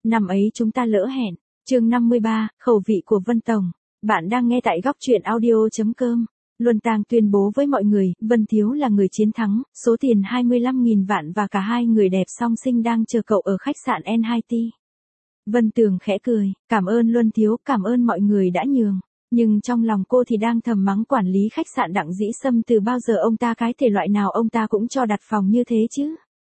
Năm ấy chúng ta lỡ hẹn. Chương 53, khẩu vị của Vân Tổng. Bạn đang nghe tại góc truyện audio.com. Luân Tang tuyên bố với mọi người, Vân Thiếu là người chiến thắng, số tiền 25.000 vạn và cả hai người đẹp song sinh đang chờ cậu ở khách sạn N2T. Vân Tường khẽ cười, cảm ơn Luân Thiếu, cảm ơn mọi người đã nhường. Nhưng trong lòng cô thì đang thầm mắng quản lý khách sạn Đặng Dĩ Sâm, từ bao giờ ông ta cái thể loại nào ông ta cũng cho đặt phòng như thế chứ.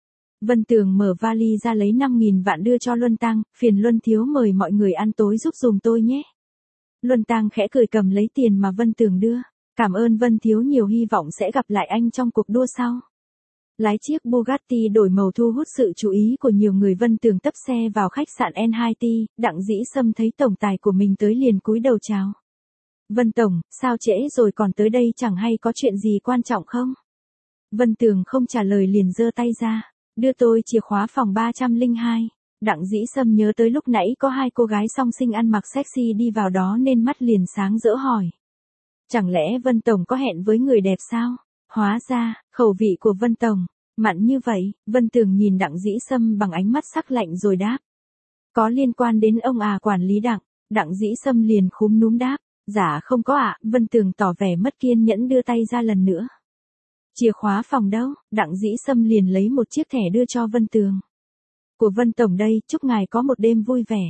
Vân Tường mở vali ra lấy 5.000 vạn đưa cho Luân Tang, phiền Luân Thiếu mời mọi người ăn tối giúp dùm tôi nhé. Luân Tang khẽ cười cầm lấy tiền mà Vân Tường đưa. Cảm ơn Vân Thiếu nhiều, hy vọng sẽ gặp lại anh trong cuộc đua sau. Lái chiếc Bugatti đổi màu thu hút sự chú ý của nhiều người. Vân Tường tấp xe vào khách sạn N2T, Đặng Dĩ Sâm thấy tổng tài của mình tới liền cúi đầu chào. Vân Tổng, sao trễ rồi còn tới đây, chẳng hay có chuyện gì quan trọng không? Vân Tường không trả lời liền giơ tay ra, đưa tôi chìa khóa phòng 302. Đặng Dĩ Sâm nhớ tới lúc nãy có hai cô gái song sinh ăn mặc sexy đi vào đó nên mắt liền sáng rỡ hỏi. Chẳng lẽ Vân Tổng có hẹn với người đẹp sao? Hóa ra, khẩu vị của Vân Tổng mặn như vậy. Vân Tường nhìn Đặng Dĩ Sâm bằng ánh mắt sắc lạnh rồi đáp. Có liên quan đến ông à quản lý Đặng? Đặng Dĩ Sâm liền khúm núm đáp. Dạ không có ạ. Vân Tường tỏ vẻ mất kiên nhẫn đưa tay ra lần nữa. Chìa khóa phòng đâu? Đặng Dĩ Sâm liền lấy một chiếc thẻ đưa cho Vân Tường. Của Vân Tổng đây, chúc ngài có một đêm vui vẻ.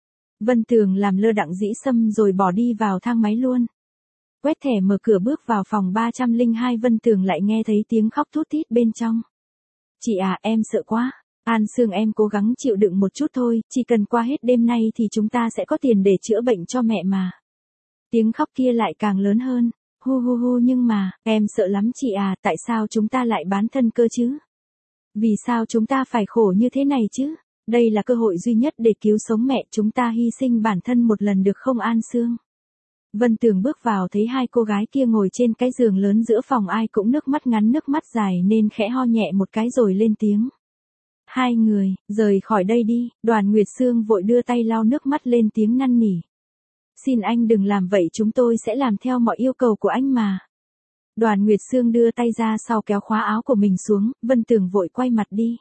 Vân Tường làm lơ Đặng Dĩ Sâm rồi bỏ đi vào thang máy luôn. Quét thẻ mở cửa bước vào phòng 302, Vân Tường lại nghe thấy tiếng khóc thút thít bên trong. Chị à, em sợ quá. An Sương, em cố gắng chịu đựng một chút thôi, chỉ cần qua hết đêm nay thì chúng ta sẽ có tiền để chữa bệnh cho mẹ mà. Tiếng khóc kia lại càng lớn hơn. Hu hu hu, nhưng mà, em sợ lắm chị à, tại sao chúng ta lại bán thân cơ chứ? Vì sao chúng ta phải khổ như thế này chứ? Đây là cơ hội duy nhất để cứu sống mẹ, chúng ta hy sinh bản thân một lần được không An Sương? Vân Tường bước vào thấy hai cô gái kia ngồi trên cái giường lớn giữa phòng, ai cũng nước mắt ngắn nước mắt dài nên khẽ ho nhẹ một cái rồi lên tiếng. Hai người, rời khỏi đây đi. Đoàn Nguyệt Sương vội đưa tay lau nước mắt lên tiếng năn nỉ. Xin anh đừng làm vậy, chúng tôi sẽ làm theo mọi yêu cầu của anh mà. Đoàn Nguyệt Sương đưa tay ra sau kéo khóa áo của mình xuống, Vân Tường vội quay mặt đi.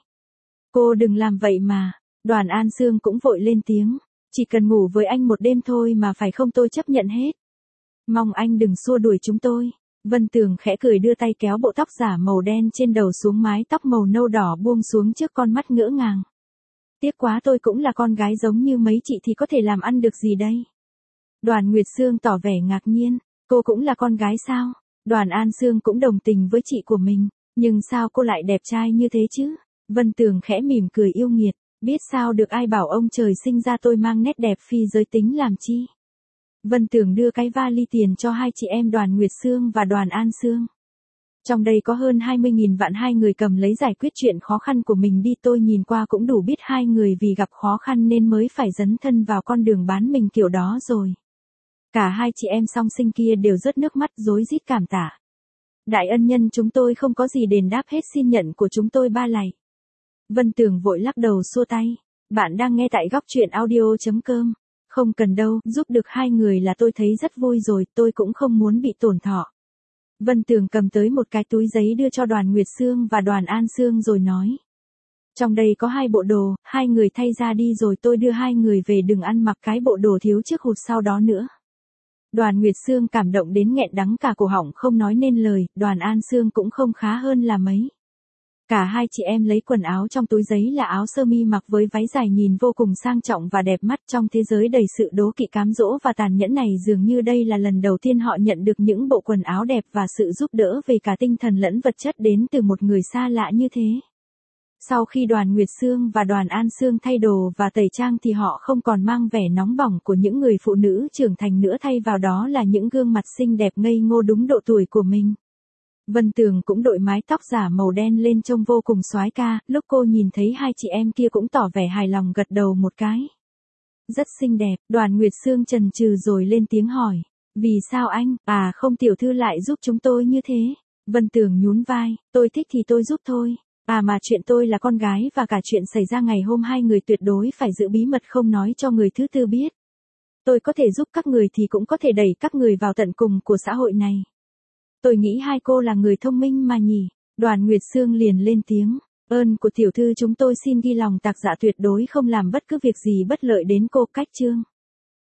Cô đừng làm vậy mà. Đoàn An Sương cũng vội lên tiếng. Chỉ cần ngủ với anh một đêm thôi mà phải không, tôi chấp nhận hết. Mong anh đừng xua đuổi chúng tôi. Vân Tường khẽ cười đưa tay kéo bộ tóc giả màu đen trên đầu xuống, mái tóc màu nâu đỏ buông xuống trước con mắt ngỡ ngàng. Tiếc quá, tôi cũng là con gái giống như mấy chị thì có thể làm ăn được gì đây? Đoàn Nguyệt Sương tỏ vẻ ngạc nhiên. Cô cũng là con gái sao? Đoàn An Sương cũng đồng tình với chị của mình. Nhưng sao cô lại đẹp trai như thế chứ? Vân Tường khẽ mỉm cười yêu nghiệt. Biết sao được, ai bảo ông trời sinh ra tôi mang nét đẹp phi giới tính làm chi? Vân Tường đưa cái vali tiền cho hai chị em Đoàn Nguyệt Sương và Đoàn An Sương. Trong đây có hơn 20.000 vạn, hai người cầm lấy giải quyết chuyện khó khăn của mình đi. Tôi nhìn qua cũng đủ biết hai người vì gặp khó khăn nên mới phải dấn thân vào con đường bán mình kiểu đó rồi. Cả hai chị em song sinh kia đều rớt nước mắt rối rít cảm tạ. Đại ân nhân chúng tôi không có gì đền đáp hết, xin nhận của chúng tôi ba lạy. Vân Tường vội lắc đầu xua tay. Bạn đang nghe tại góc truyện audio.com. Không cần đâu, giúp được hai người là tôi thấy rất vui rồi, tôi cũng không muốn bị tổn thọ. Vân Tường cầm tới một cái túi giấy đưa cho Đoàn Nguyệt Sương và Đoàn An Sương rồi nói. Trong đây có hai bộ đồ, hai người thay ra đi rồi tôi đưa hai người về, đừng ăn mặc cái bộ đồ thiếu trước hụt sau đó nữa. Đoàn Nguyệt Sương cảm động đến nghẹn đắng cả cổ họng không nói nên lời. Đoàn An Sương cũng không khá hơn là mấy. Cả hai chị em lấy quần áo trong túi giấy là áo sơ mi mặc với váy dài nhìn vô cùng sang trọng và đẹp mắt. Trong thế giới đầy sự đố kỵ, cám dỗ và tàn nhẫn này, dường như đây là lần đầu tiên họ nhận được những bộ quần áo đẹp và sự giúp đỡ về cả tinh thần lẫn vật chất đến từ một người xa lạ như thế. Sau khi Đoàn Nguyệt Sương và Đoàn An Sương thay đồ và tẩy trang thì họ không còn mang vẻ nóng bỏng của những người phụ nữ trưởng thành nữa, thay vào đó là những gương mặt xinh đẹp ngây ngô đúng độ tuổi của mình. Vân Tường cũng đội mái tóc giả màu đen lên trông vô cùng soái ca, lúc cô nhìn thấy hai chị em kia cũng tỏ vẻ hài lòng gật đầu một cái. Rất xinh đẹp. Đoàn Nguyệt Sương chần chừ rồi lên tiếng hỏi. Vì sao anh, không tiểu thư lại giúp chúng tôi như thế? Vân Tường nhún vai, tôi thích thì tôi giúp thôi. Mà chuyện tôi là con gái và cả chuyện xảy ra ngày hôm hai người tuyệt đối phải giữ bí mật, không nói cho người thứ tư biết. Tôi có thể giúp các người thì cũng có thể đẩy các người vào tận cùng của xã hội này. Tôi nghĩ hai cô là người thông minh mà nhỉ? Đoàn Nguyệt Sương liền lên tiếng. Ơn của tiểu thư chúng tôi xin ghi lòng, tác giả tuyệt đối không làm bất cứ việc gì bất lợi đến cô. Cách chương